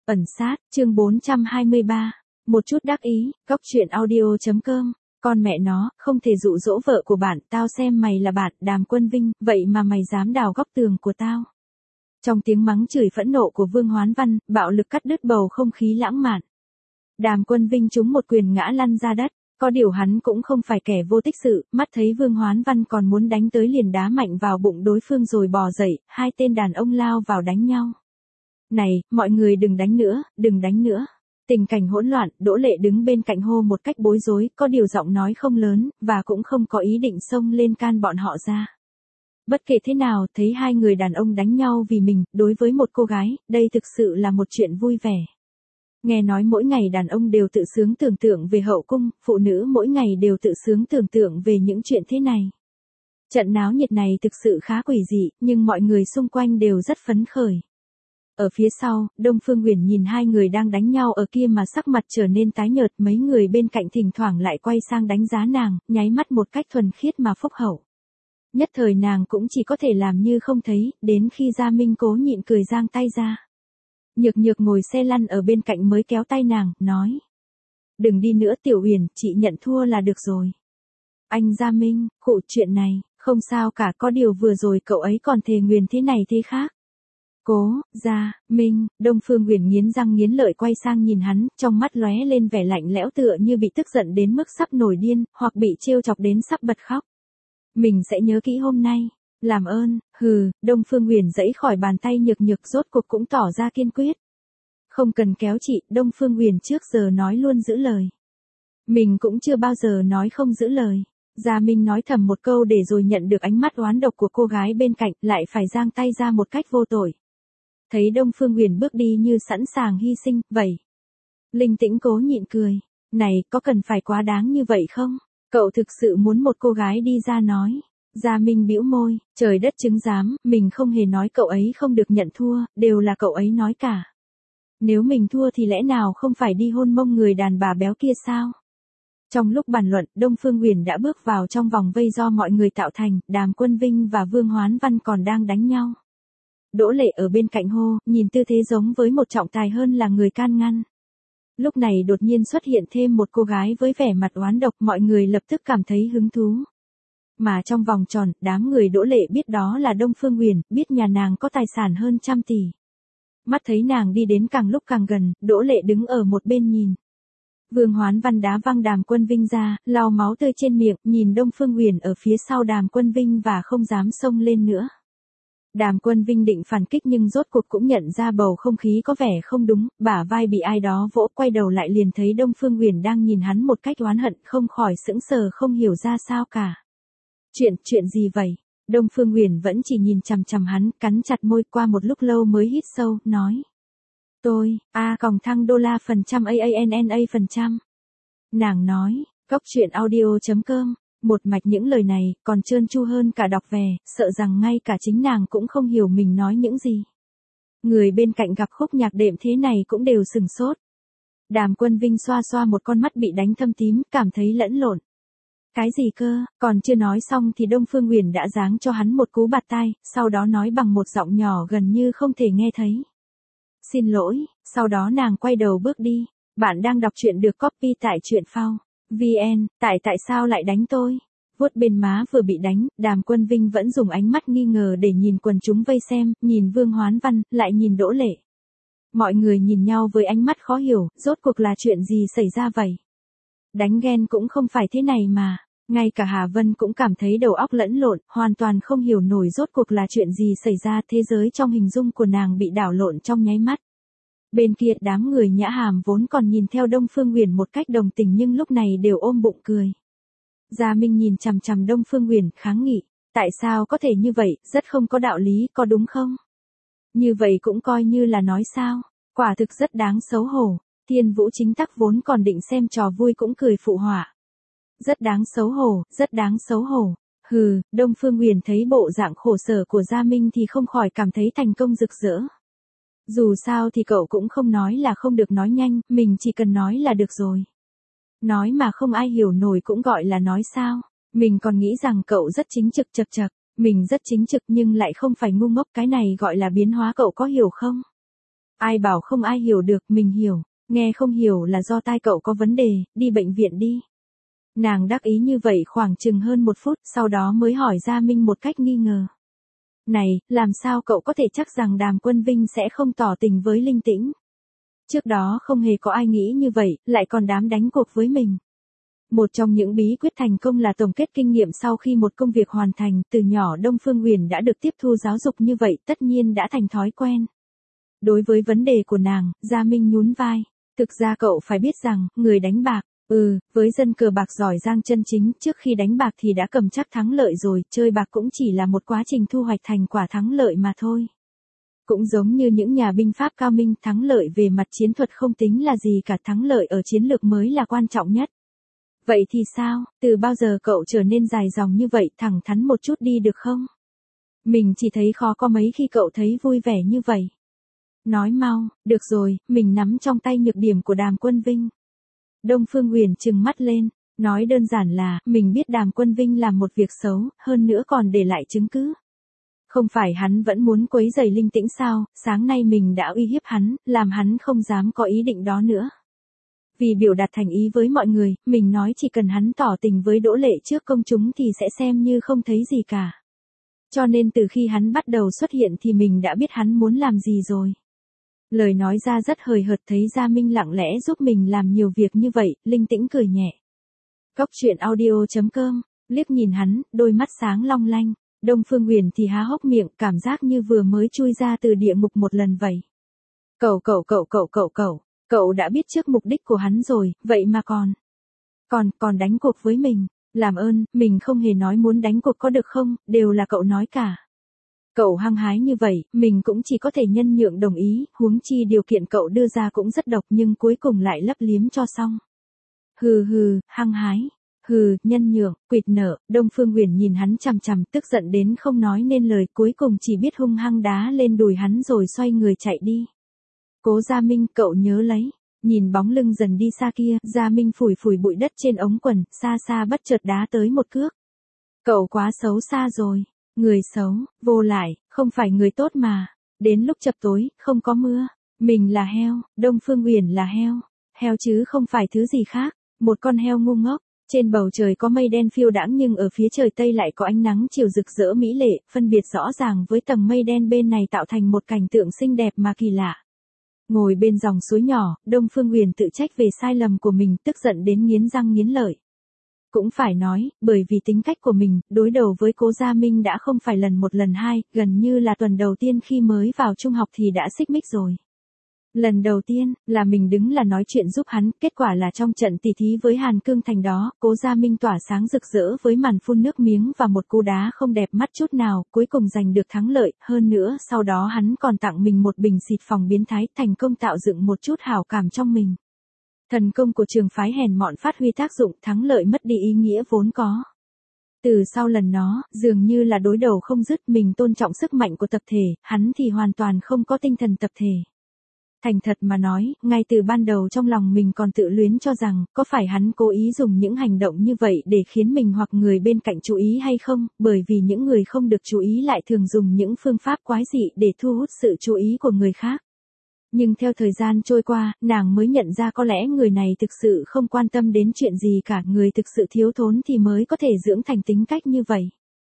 Ẩn sát, chương 423. Một chút đắc ý, góc truyện audio.com. Con mẹ nó, không thể dụ dỗ vợ của bạn, tao xem mày là bạn, Đàm Quân Vinh, vậy mà mày dám đào góc tường của tao. Trong tiếng mắng chửi phẫn nộ của Vương Hoán Văn, bạo lực cắt đứt bầu không khí lãng mạn. Đàm Quân Vinh trúng một quyền ngã lăn ra đất, có điều hắn cũng không phải kẻ vô tích sự, mắt thấy Vương Hoán Văn còn muốn đánh tới liền đá mạnh vào bụng đối phương rồi bò dậy, hai tên đàn ông lao vào đánh nhau. Này, mọi người đừng đánh nữa, đừng đánh nữa. Tình cảnh hỗn loạn, Đỗ Lệ đứng bên cạnh hô một cách bối rối, có điều giọng nói không lớn, và cũng không có ý định xông lên can bọn họ ra. Bất kể thế nào, thấy hai người đàn ông đánh nhau vì mình, đối với một cô gái, đây thực sự là một chuyện vui vẻ. Nghe nói mỗi ngày đàn ông đều tự sướng tưởng tượng về hậu cung, phụ nữ mỗi ngày đều tự sướng tưởng tượng về những chuyện thế này. Trận náo nhiệt này thực sự khá quỷ dị, nhưng mọi người xung quanh đều rất phấn khởi. Ở phía sau, Đông Phương Uyển nhìn hai người đang đánh nhau ở kia mà sắc mặt trở nên tái nhợt, mấy người bên cạnh thỉnh thoảng lại quay sang đánh giá nàng, nháy mắt một cách thuần khiết mà phúc hậu. Nhất thời nàng cũng chỉ có thể làm như không thấy, đến khi Gia Minh cố nhịn cười giang tay ra. Nhược Nhược ngồi xe lăn ở bên cạnh mới kéo tay nàng, nói. Đừng đi nữa Tiểu Uyển, chị nhận thua là được rồi. Anh Gia Minh, khụ chuyện này, không sao cả, có điều vừa rồi cậu ấy còn thề nguyền thế này thế khác. Cố, Gia Minh, Đông Phương Uyển nghiến răng nghiến lợi quay sang nhìn hắn, trong mắt lóe lên vẻ lạnh lẽo tựa như bị tức giận đến mức sắp nổi điên, hoặc bị trêu chọc đến sắp bật khóc. Mình sẽ nhớ kỹ hôm nay, làm ơn, Đông Phương Uyển giãy khỏi bàn tay Nhược Nhược rốt cuộc cũng tỏ ra kiên quyết. Không cần kéo chị, Đông Phương Uyển trước giờ nói luôn giữ lời. Mình cũng chưa bao giờ nói không giữ lời. Gia Minh nói thầm một câu để rồi nhận được ánh mắt oán độc của cô gái bên cạnh, lại phải giang tay ra một cách vô tội. Thấy Đông Phương Uyển bước đi như sẵn sàng hy sinh, vậy. Linh Tĩnh cố nhịn cười. Này, có cần phải quá đáng như vậy không? Cậu thực sự muốn một cô gái đi ra nói. Gia Minh bĩu môi, trời đất chứng giám, mình không hề nói cậu ấy không được nhận thua, đều là cậu ấy nói cả. Nếu mình thua thì lẽ nào không phải đi hôn mông người đàn bà béo kia sao? Trong lúc bàn luận, Đông Phương Uyển đã bước vào trong vòng vây do mọi người tạo thành, Đàm Quân Vinh và Vương Hoán Văn còn đang đánh nhau. Đỗ Lệ ở bên cạnh hô, nhìn tư thế giống với một trọng tài hơn là người can ngăn. Lúc này đột nhiên xuất hiện thêm một cô gái với vẻ mặt oán độc, mọi người lập tức cảm thấy hứng thú. Mà trong vòng tròn, đám người Đỗ Lệ biết đó là Đông Phương Uyển, biết nhà nàng có tài sản hơn 100 tỷ. Mắt thấy nàng đi đến càng lúc càng gần, Đỗ Lệ đứng ở một bên nhìn. Vương Hoán Văn đá văng Đàm Quân Vinh ra, lau máu tươi trên miệng, nhìn Đông Phương Uyển ở phía sau Đàm Quân Vinh và không dám xông lên nữa. Đàm Quân Vinh định phản kích nhưng rốt cuộc cũng nhận ra bầu không khí có vẻ không đúng, bả vai bị ai đó vỗ, quay đầu lại liền thấy Đông Phương Uyển đang nhìn hắn một cách oán hận, không khỏi sững sờ không hiểu ra sao cả. Chuyện gì vậy? Đông Phương Uyển vẫn chỉ nhìn chằm chằm hắn, cắn chặt môi, qua một lúc lâu mới hít sâu, nói. Tôi, $, AANNA%. Nàng nói, góc truyện audio.com, một mạch những lời này, còn trơn tru hơn cả đọc về, sợ rằng ngay cả chính nàng cũng không hiểu mình nói những gì. Người bên cạnh gặp khúc nhạc đệm thế này cũng đều sừng sốt. Đàm Quân Vinh xoa xoa một con mắt bị đánh thâm tím, cảm thấy lẫn lộn. Cái gì cơ, còn chưa nói xong thì Đông Phương Uyển đã giáng cho hắn một cú bạt tai, sau đó nói bằng một giọng nhỏ gần như không thể nghe thấy. Xin lỗi, sau đó nàng quay đầu bước đi. Bạn đang đọc truyện được copy tại truyện phao VN, tại sao lại đánh tôi? Vuốt bên má vừa bị đánh, Đàm Quân Vinh vẫn dùng ánh mắt nghi ngờ để nhìn quần chúng vây xem, nhìn Vương Hoán Văn, lại nhìn Đỗ Lệ. Mọi người nhìn nhau với ánh mắt khó hiểu, rốt cuộc là chuyện gì xảy ra vậy? Đánh ghen cũng không phải thế này mà. Ngay cả Hà Vân cũng cảm thấy đầu óc lẫn lộn, hoàn toàn không hiểu nổi rốt cuộc là chuyện gì xảy ra, thế giới trong hình dung của nàng bị đảo lộn trong nháy mắt. Bên kia đám người Nhã Hàm vốn còn nhìn theo Đông Phương Uyển một cách đồng tình nhưng lúc này đều ôm bụng cười. Gia Minh nhìn chằm chằm Đông Phương Uyển, kháng nghị, tại sao có thể như vậy, rất không có đạo lý, có đúng không? Như vậy cũng coi như là nói sao, quả thực rất đáng xấu hổ. Thiên Vũ Chính Tắc vốn còn định xem trò vui cũng cười phụ họa. Rất đáng xấu hổ, rất đáng xấu hổ. Đông Phương Uyển thấy bộ dạng khổ sở của Gia Minh thì không khỏi cảm thấy thành công rực rỡ. Dù sao thì cậu cũng không nói là không được nói nhanh, mình chỉ cần nói là được rồi. Nói mà không ai hiểu nổi cũng gọi là nói sao. Mình còn nghĩ rằng cậu rất chính trực chật chật, mình rất chính trực nhưng lại không phải ngu ngốc, cái này gọi là biến hóa, cậu có hiểu không? Ai bảo không ai hiểu được, mình hiểu. Nghe không hiểu là do tai cậu có vấn đề, đi bệnh viện đi. Nàng đắc ý như vậy khoảng chừng hơn 1 phút, sau đó mới hỏi Gia Minh một cách nghi ngờ. Này, làm sao cậu có thể chắc rằng Đàm Quân Vinh sẽ không tỏ tình với Linh Tĩnh? Trước đó không hề có ai nghĩ như vậy, lại còn dám đánh cuộc với mình. Một trong những bí quyết thành công là tổng kết kinh nghiệm sau khi một công việc hoàn thành, từ nhỏ Đông Phương Huyền đã được tiếp thu giáo dục như vậy, tất nhiên đã thành thói quen. Đối với vấn đề của nàng, Gia Minh nhún vai. Thực ra cậu phải biết rằng, người đánh bạc, với dân cờ bạc giỏi giang chân chính, trước khi đánh bạc thì đã cầm chắc thắng lợi rồi, chơi bạc cũng chỉ là một quá trình thu hoạch thành quả thắng lợi mà thôi. Cũng giống như những nhà binh pháp cao minh, thắng lợi về mặt chiến thuật không tính là gì cả, thắng lợi ở chiến lược mới là quan trọng nhất. Vậy thì sao, từ bao giờ cậu trở nên dài dòng như vậy, thẳng thắn một chút đi được không? Mình chỉ thấy khó có mấy khi cậu thấy vui vẻ như vậy. Nói mau, được rồi, mình nắm trong tay nhược điểm của Đàm Quân Vinh. Đông Phương Huyền trừng mắt lên, nói đơn giản là, mình biết Đàm Quân Vinh làm một việc xấu, hơn nữa còn để lại chứng cứ. Không phải hắn vẫn muốn quấy rầy Linh Tĩnh sao, sáng nay mình đã uy hiếp hắn, làm hắn không dám có ý định đó nữa. Vì biểu đạt thành ý với mọi người, mình nói chỉ cần hắn tỏ tình với Đỗ Lệ trước công chúng thì sẽ xem như không thấy gì cả. Cho nên từ khi hắn bắt đầu xuất hiện thì mình đã biết hắn muốn làm gì rồi. Lời nói ra rất hời hợt, thấy Gia Minh lặng lẽ giúp mình làm nhiều việc như vậy, Linh Tĩnh cười nhẹ. Cóc truyện audio.com, liếc nhìn hắn, đôi mắt sáng long lanh. Đông Phương Huyền thì há hốc miệng, cảm giác như vừa mới chui ra từ địa ngục một lần vậy. Cậu đã biết trước mục đích của hắn rồi, vậy mà còn đánh cuộc với mình. Làm ơn, mình không hề nói muốn đánh cuộc có được không, đều là cậu nói cả. Cậu hăng hái như vậy, mình cũng chỉ có thể nhân nhượng đồng ý, huống chi điều kiện cậu đưa ra cũng rất độc nhưng cuối cùng lại lấp liếm cho xong. Hăng hái. Nhân nhượng, quỵt nợ. Đông Phương Huyền nhìn hắn chằm chằm, tức giận đến không nói nên lời, cuối cùng chỉ biết hung hăng đá lên đùi hắn rồi xoay người chạy đi. Cố Gia Minh, cậu nhớ lấy. Nhìn bóng lưng dần đi xa kia, Gia Minh phủi phủi bụi đất trên ống quần, xa xa bất chợt đá tới một cước. Cậu quá xấu xa rồi. Người xấu, vô lại, không phải người tốt mà. Đến lúc chập tối, không có mưa. Mình là heo, Đông Phương Huyền là heo. Heo chứ không phải thứ gì khác. Một con heo ngu ngốc. Trên bầu trời có mây đen phiêu đãng nhưng ở phía trời Tây lại có ánh nắng chiều rực rỡ mỹ lệ, phân biệt rõ ràng với tầng mây đen bên này tạo thành một cảnh tượng xinh đẹp mà kỳ lạ. Ngồi bên dòng suối nhỏ, Đông Phương Huyền tự trách về sai lầm của mình, tức giận đến nghiến răng nghiến lợi. Cũng phải nói, bởi vì tính cách của mình, đối đầu với Cố Gia Minh đã không phải lần một lần hai, gần như là tuần đầu tiên khi mới vào trung học thì đã xích mích rồi. Lần đầu tiên, là mình đứng là nói chuyện giúp hắn, kết quả là trong trận tỉ thí với Hàn Cương Thành đó, Cố Gia Minh tỏa sáng rực rỡ với màn phun nước miếng và một cú đá không đẹp mắt chút nào, cuối cùng giành được thắng lợi, hơn nữa sau đó hắn còn tặng mình một bình xịt phòng biến thái, thành công tạo dựng một chút hảo cảm trong mình. Thần công của trường phái hèn mọn phát huy tác dụng, thắng lợi mất đi ý nghĩa vốn có. Từ sau lần đó, dường như là đối đầu không dứt, mình tôn trọng sức mạnh của tập thể, hắn thì hoàn toàn không có tinh thần tập thể. Thành thật mà nói, ngay từ ban đầu trong lòng mình còn tự luyến cho rằng, có phải hắn cố ý dùng những hành động như vậy để khiến mình hoặc người bên cạnh chú ý hay không, bởi vì những người không được chú ý lại thường dùng những phương pháp quái dị để thu hút sự chú ý của người khác. Nhưng theo thời gian trôi qua, nàng mới nhận ra có lẽ người này thực sự không quan tâm đến chuyện gì cả, người thực sự thiếu thốn thì mới có thể dưỡng thành tính cách như vậy.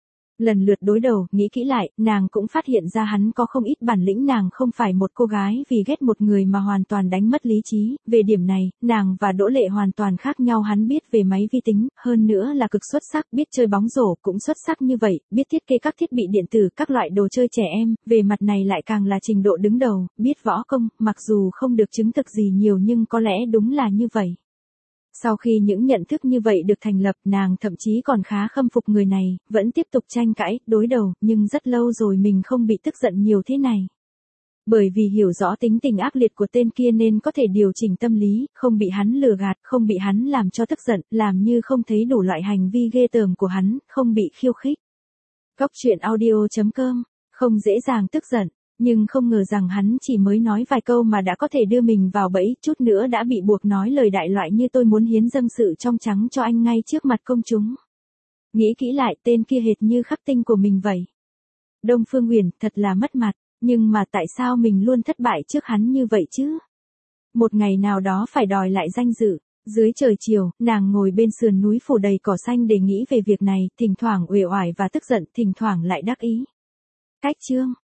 Lần lượt đối đầu, nghĩ kỹ lại, nàng cũng phát hiện ra hắn có không ít bản lĩnh, nàng không phải một cô gái vì ghét một người mà hoàn toàn đánh mất lý trí, về điểm này, nàng và Đỗ Lệ hoàn toàn khác nhau, hắn biết về máy vi tính, hơn nữa là cực xuất sắc, biết chơi bóng rổ cũng xuất sắc như vậy, biết thiết kế các thiết bị điện tử, các loại đồ chơi trẻ em, về mặt này lại càng là trình độ đứng đầu, biết võ công, mặc dù không được chứng thực gì nhiều nhưng có lẽ đúng là như vậy. Sau khi những nhận thức như vậy được thành lập, nàng thậm chí còn khá khâm phục người này, vẫn tiếp tục tranh cãi, đối đầu, nhưng rất lâu rồi mình không bị tức giận nhiều thế này. Bởi vì hiểu rõ tính tình ác liệt của tên kia nên có thể điều chỉnh tâm lý, không bị hắn lừa gạt, không bị hắn làm cho tức giận, làm như không thấy đủ loại hành vi ghê tởm của hắn, không bị khiêu khích. Cóc truyện audio.com, không dễ dàng tức giận. Nhưng không ngờ rằng hắn chỉ mới nói vài câu mà đã có thể đưa mình vào bẫy, chút nữa đã bị buộc nói lời đại loại như tôi muốn hiến dâng sự trong trắng cho anh ngay trước mặt công chúng. Nghĩ kỹ lại, tên kia hệt như khắc tinh của mình vậy. Đông Phương Huyền, thật là mất mặt. Nhưng mà tại sao mình luôn thất bại trước hắn như vậy chứ? Một ngày nào đó phải đòi lại danh dự. Dưới trời chiều, nàng ngồi bên sườn núi phủ đầy cỏ xanh để nghĩ về việc này, thỉnh thoảng uể oải và tức giận, thỉnh thoảng lại đắc ý. Cách chương